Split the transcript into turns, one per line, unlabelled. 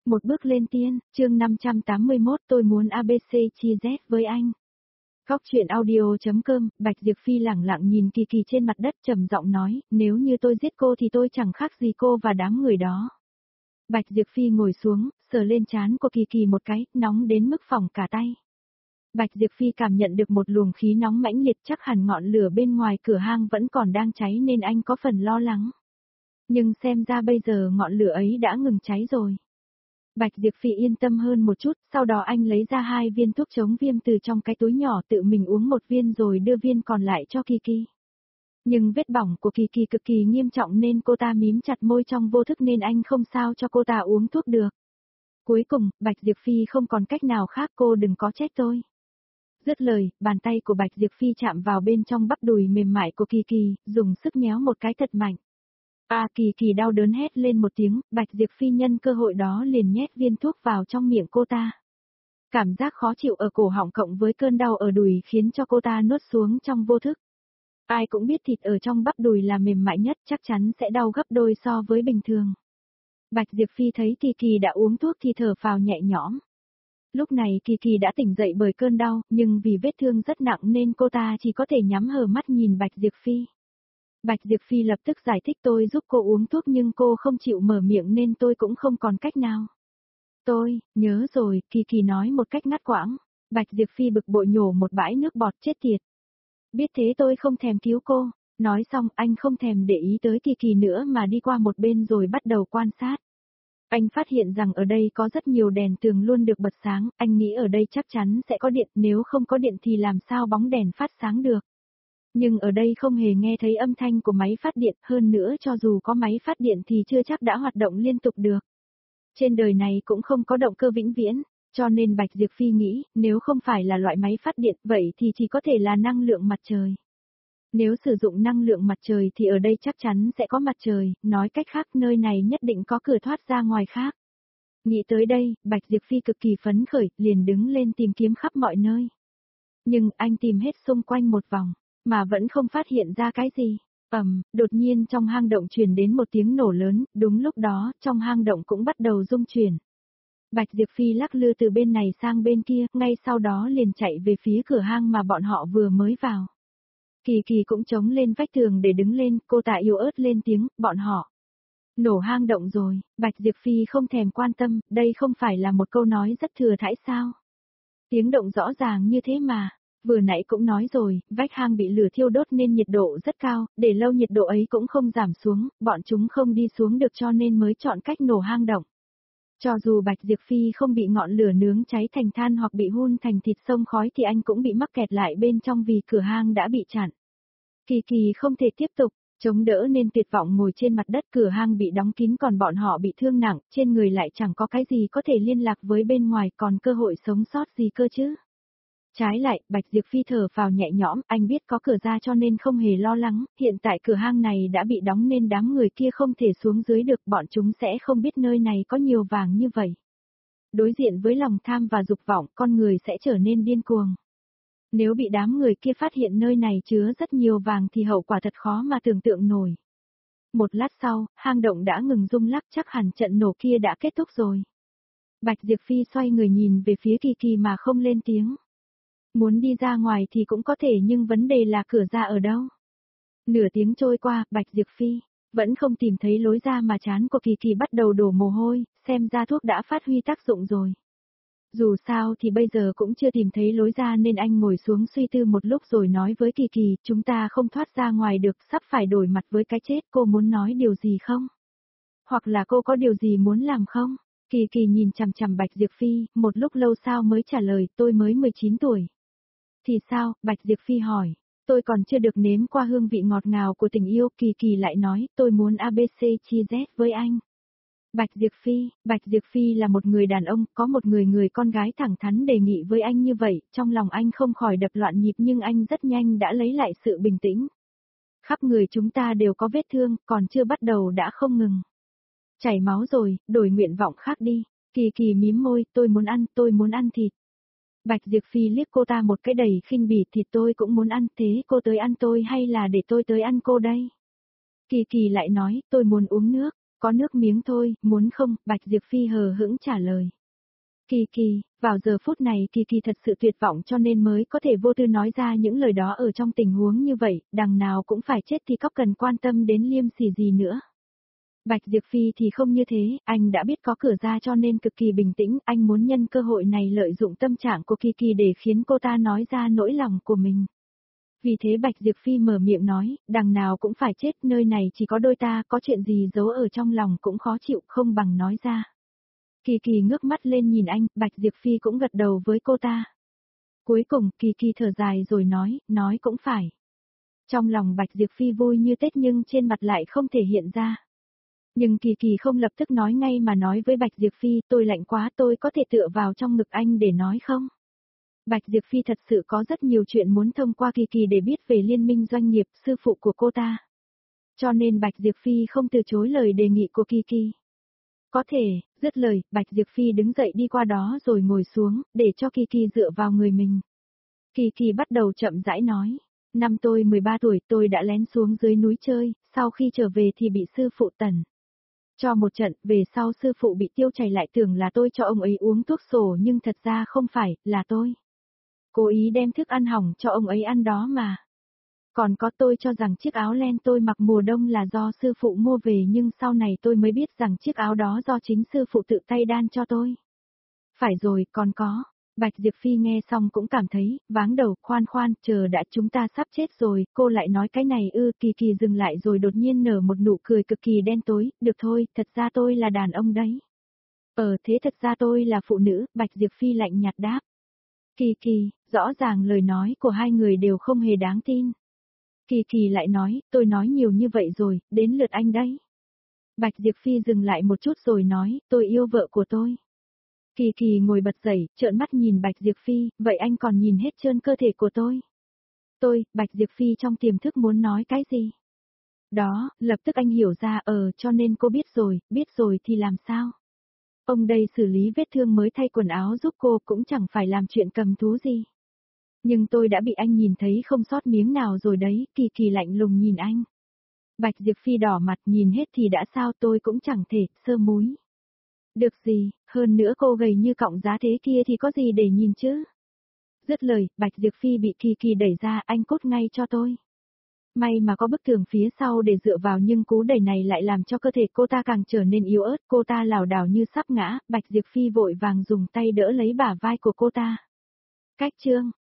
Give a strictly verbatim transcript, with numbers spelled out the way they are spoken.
Một bước lên tiên, chương năm trăm tám mươi mốt tôi muốn a bê xê chia Z với anh. Góc truyện audio.com, Bạch Diệp Phi lẳng lặng nhìn Kỳ Kỳ trên mặt đất trầm giọng nói, nếu như tôi giết cô thì tôi chẳng khác gì cô và đám người đó. Bạch Diệp Phi ngồi xuống, sờ lên trán của Kỳ Kỳ một cái, nóng đến mức phỏng cả tay. Bạch Diệp Phi cảm nhận được một luồng khí nóng mãnh liệt, chắc hẳn ngọn lửa bên ngoài cửa hang vẫn còn đang cháy nên anh có phần lo lắng. Nhưng xem ra bây giờ ngọn lửa ấy đã ngừng cháy rồi. Bạch Diệp Phi yên tâm hơn một chút, sau đó anh lấy ra hai viên thuốc chống viêm từ trong cái túi nhỏ, tự mình uống một viên rồi đưa viên còn lại cho Kỳ Kỳ. Nhưng vết bỏng của Kỳ Kỳ cực kỳ nghiêm trọng nên cô ta mím chặt môi trong vô thức nên anh không sao cho cô ta uống thuốc được. Cuối cùng, Bạch Diệp Phi không còn cách nào khác, cô đừng có trách tôi. Dứt lời, bàn tay của Bạch Diệp Phi chạm vào bên trong bắp đùi mềm mại của Kỳ Kỳ, dùng sức nhéo một cái thật mạnh. A Kỳ Kỳ đau đớn hét lên một tiếng, Bạch Diệp Phi nhân cơ hội đó liền nhét viên thuốc vào trong miệng cô ta. Cảm giác khó chịu ở cổ họng cộng với cơn đau ở đùi khiến cho cô ta nuốt xuống trong vô thức. Ai cũng biết thịt ở trong bắp đùi là mềm mại nhất, chắc chắn sẽ đau gấp đôi so với bình thường. Bạch Diệp Phi thấy Kỳ Kỳ đã uống thuốc thì thở phào nhẹ nhõm. Lúc này Kỳ Kỳ đã tỉnh dậy bởi cơn đau, nhưng vì vết thương rất nặng nên cô ta chỉ có thể nhắm hờ mắt nhìn Bạch Diệp Phi. Bạch Diệp Phi lập tức giải thích tôi giúp cô uống thuốc nhưng cô không chịu mở miệng nên tôi cũng không còn cách nào. Tôi, nhớ rồi, Kỳ Kỳ nói một cách ngắt quãng. Bạch Diệp Phi bực bội nhổ một bãi nước bọt, chết tiệt. Biết thế tôi không thèm cứu cô. Nói xong anh không thèm để ý tới Kỳ Kỳ nữa mà đi qua một bên rồi bắt đầu quan sát. Anh phát hiện rằng ở đây có rất nhiều đèn tường luôn được bật sáng, anh nghĩ ở đây chắc chắn sẽ có điện, nếu không có điện thì làm sao bóng đèn phát sáng được. Nhưng ở đây không hề nghe thấy âm thanh của máy phát điện, hơn nữa cho dù có máy phát điện thì chưa chắc đã hoạt động liên tục được. Trên đời này cũng không có động cơ vĩnh viễn, cho nên Bạch Diệp Phi nghĩ, nếu không phải là loại máy phát điện, vậy thì chỉ có thể là năng lượng mặt trời. Nếu sử dụng năng lượng mặt trời thì ở đây chắc chắn sẽ có mặt trời, nói cách khác nơi này nhất định có cửa thoát ra ngoài khác. Nghĩ tới đây, Bạch Diệp Phi cực kỳ phấn khởi, liền đứng lên tìm kiếm khắp mọi nơi. Nhưng anh tìm hết xung quanh một vòng, mà vẫn không phát hiện ra cái gì. Ầm, đột nhiên trong hang động truyền đến một tiếng nổ lớn, đúng lúc đó, trong hang động cũng bắt đầu rung chuyển. Bạch Diệp Phi lắc lư từ bên này sang bên kia, ngay sau đó liền chạy về phía cửa hang mà bọn họ vừa mới vào. Kỳ Kỳ cũng chống lên vách tường để đứng lên, cô ta yếu ớt lên tiếng, bọn họ. Nổ hang động rồi, Bạch Diệp Phi không thèm quan tâm, đây không phải là một câu nói rất thừa thãi sao. Tiếng động rõ ràng như thế mà. Vừa nãy cũng nói rồi, vách hang bị lửa thiêu đốt nên nhiệt độ rất cao, để lâu nhiệt độ ấy cũng không giảm xuống, bọn chúng không đi xuống được cho nên mới chọn cách nổ hang động. Cho dù Bạch Diệp Phi không bị ngọn lửa nướng cháy thành than hoặc bị hun thành thịt sông khói thì anh cũng bị mắc kẹt lại bên trong vì cửa hang đã bị chặn. Kỳ Kỳ không thể tiếp tục, chống đỡ nên tuyệt vọng ngồi trên mặt đất, cửa hang bị đóng kín còn bọn họ bị thương nặng, trên người lại chẳng có cái gì có thể liên lạc với bên ngoài, còn cơ hội sống sót gì cơ chứ. Trái lại, Bạch Diệp Phi thở phào nhẹ nhõm, anh biết có cửa ra cho nên không hề lo lắng, hiện tại cửa hang này đã bị đóng nên đám người kia không thể xuống dưới được, bọn chúng sẽ không biết nơi này có nhiều vàng như vậy. Đối diện với lòng tham và dục vọng, con người sẽ trở nên điên cuồng. Nếu bị đám người kia phát hiện nơi này chứa rất nhiều vàng thì hậu quả thật khó mà tưởng tượng nổi. Một lát sau, hang động đã ngừng rung lắc, chắc hẳn trận nổ kia đã kết thúc rồi. Bạch Diệp Phi xoay người nhìn về phía Kỳ Kỳ mà không lên tiếng. Muốn đi ra ngoài thì cũng có thể nhưng vấn đề là cửa ra ở đâu. Nửa tiếng trôi qua, Bạch Diệp Phi vẫn không tìm thấy lối ra mà trán của Kỳ Kỳ bắt đầu đổ mồ hôi, xem ra thuốc đã phát huy tác dụng rồi. Dù sao thì bây giờ cũng chưa tìm thấy lối ra nên anh ngồi xuống suy tư một lúc rồi nói với Kỳ Kỳ, chúng ta không thoát ra ngoài được, sắp phải đổi mặt với cái chết, cô muốn nói điều gì không? Hoặc là cô có điều gì muốn làm không? Kỳ Kỳ nhìn chằm chằm Bạch Diệp Phi, một lúc lâu sau mới trả lời, tôi mới mười chín tuổi. Thì sao, Bạch Diệp Phi hỏi, tôi còn chưa được nếm qua hương vị ngọt ngào của tình yêu, Kỳ Kỳ lại nói, tôi muốn a bê xê chia Z với anh. Bạch Diệp Phi, Bạch Diệp Phi là một người đàn ông, có một người người con gái thẳng thắn đề nghị với anh như vậy, trong lòng anh không khỏi đập loạn nhịp nhưng anh rất nhanh đã lấy lại sự bình tĩnh. Khắp người chúng ta đều có vết thương, còn chưa bắt đầu đã không ngừng. Chảy máu rồi, đổi nguyện vọng khác đi. Kỳ Kỳ mím môi, tôi muốn ăn, tôi muốn ăn thịt. Bạch Diệp Phi liếc cô ta một cái đầy khinh bỉ, thịt tôi cũng muốn ăn, thế cô tới ăn tôi hay là để tôi tới ăn cô đây? Kỳ Kỳ lại nói, tôi muốn uống nước. Có nước miếng thôi, muốn không, Bạch Diệp Phi hờ hững trả lời. Kỳ Kỳ, vào giờ phút này Kỳ Kỳ thật sự tuyệt vọng cho nên mới có thể vô tư nói ra những lời đó ở trong tình huống như vậy, đằng nào cũng phải chết thì có cần quan tâm đến Liêm Sỉ gì nữa. Bạch Diệp Phi thì không như thế, anh đã biết có cửa ra cho nên cực kỳ bình tĩnh, anh muốn nhân cơ hội này lợi dụng tâm trạng của Kỳ Kỳ để khiến cô ta nói ra nỗi lòng của mình. Vì thế Bạch Diệp Phi mở miệng nói, đằng nào cũng phải chết, nơi này chỉ có đôi ta, có chuyện gì giấu ở trong lòng cũng khó chịu, không bằng nói ra. Kỳ Kỳ ngước mắt lên nhìn anh, Bạch Diệp Phi cũng gật đầu với cô ta. Cuối cùng, Kỳ Kỳ thở dài rồi nói, nói cũng phải. Trong lòng Bạch Diệp Phi vui như Tết nhưng trên mặt lại không thể hiện ra. Nhưng Kỳ Kỳ không lập tức nói ngay mà nói với Bạch Diệp Phi, tôi lạnh quá, tôi có thể tựa vào trong ngực anh để nói không? Bạch Diệp Phi thật sự có rất nhiều chuyện muốn thông qua Kỳ Kỳ để biết về liên minh doanh nghiệp sư phụ của cô ta. Cho nên Bạch Diệp Phi không từ chối lời đề nghị của Kỳ Kỳ. Có thể, dứt lời, Bạch Diệp Phi đứng dậy đi qua đó rồi ngồi xuống, để cho Kỳ Kỳ dựa vào người mình. Kỳ Kỳ bắt đầu chậm rãi nói. Năm tôi mười ba tuổi tôi đã lén xuống dưới núi chơi, sau khi trở về thì bị sư phụ tẩn. Cho một trận, về sau sư phụ bị tiêu chảy lại tưởng là tôi cho ông ấy uống thuốc sổ nhưng thật ra không phải, là tôi. Cố ý đem thức ăn hỏng cho ông ấy ăn đó mà. Còn có tôi cho rằng chiếc áo len tôi mặc mùa đông là do sư phụ mua về nhưng sau này tôi mới biết rằng chiếc áo đó do chính sư phụ tự tay đan cho tôi. Phải rồi, còn có. Bạch Diệp Phi nghe xong cũng cảm thấy, váng đầu, khoan khoan, chờ đã chúng ta sắp chết rồi, cô lại nói cái này ư, Kỳ Kỳ dừng lại rồi đột nhiên nở một nụ cười cực kỳ đen tối, được thôi, thật ra tôi là đàn ông đấy. Ờ thế thật ra tôi là phụ nữ, Bạch Diệp Phi lạnh nhạt đáp. Kỳ Kỳ, rõ ràng lời nói của hai người đều không hề đáng tin. Kỳ Kỳ lại nói, tôi nói nhiều như vậy rồi, đến lượt anh đấy. Bạch Diệp Phi dừng lại một chút rồi nói, tôi yêu vợ của tôi. Kỳ Kỳ ngồi bật dậy, trợn mắt nhìn Bạch Diệp Phi, vậy anh còn nhìn hết trơn cơ thể của tôi. Tôi, Bạch Diệp Phi trong tiềm thức muốn nói cái gì? Đó, lập tức anh hiểu ra, ờ, cho nên cô biết rồi, biết rồi thì làm sao? Ông đây xử lý vết thương mới thay quần áo giúp cô cũng chẳng phải làm chuyện cầm thú gì. Nhưng tôi đã bị anh nhìn thấy không sót miếng nào rồi đấy, Kỳ Kỳ lạnh lùng nhìn anh. Bạch Diệp Phi đỏ mặt nhìn hết thì đã sao tôi cũng chẳng thể, sơ múi. Được gì, hơn nữa cô gầy như cọng giá thế kia thì có gì để nhìn chứ? Dứt lời, Bạch Diệp Phi bị Kỳ Kỳ đẩy ra, anh cút ngay cho tôi. May mà có bức tường phía sau để dựa vào nhưng cú đẩy này lại làm cho cơ thể cô ta càng trở nên yếu ớt, cô ta lảo đảo như sắp ngã, Bạch Diệp Phi vội vàng dùng tay đỡ lấy bả vai của cô ta. Cách chương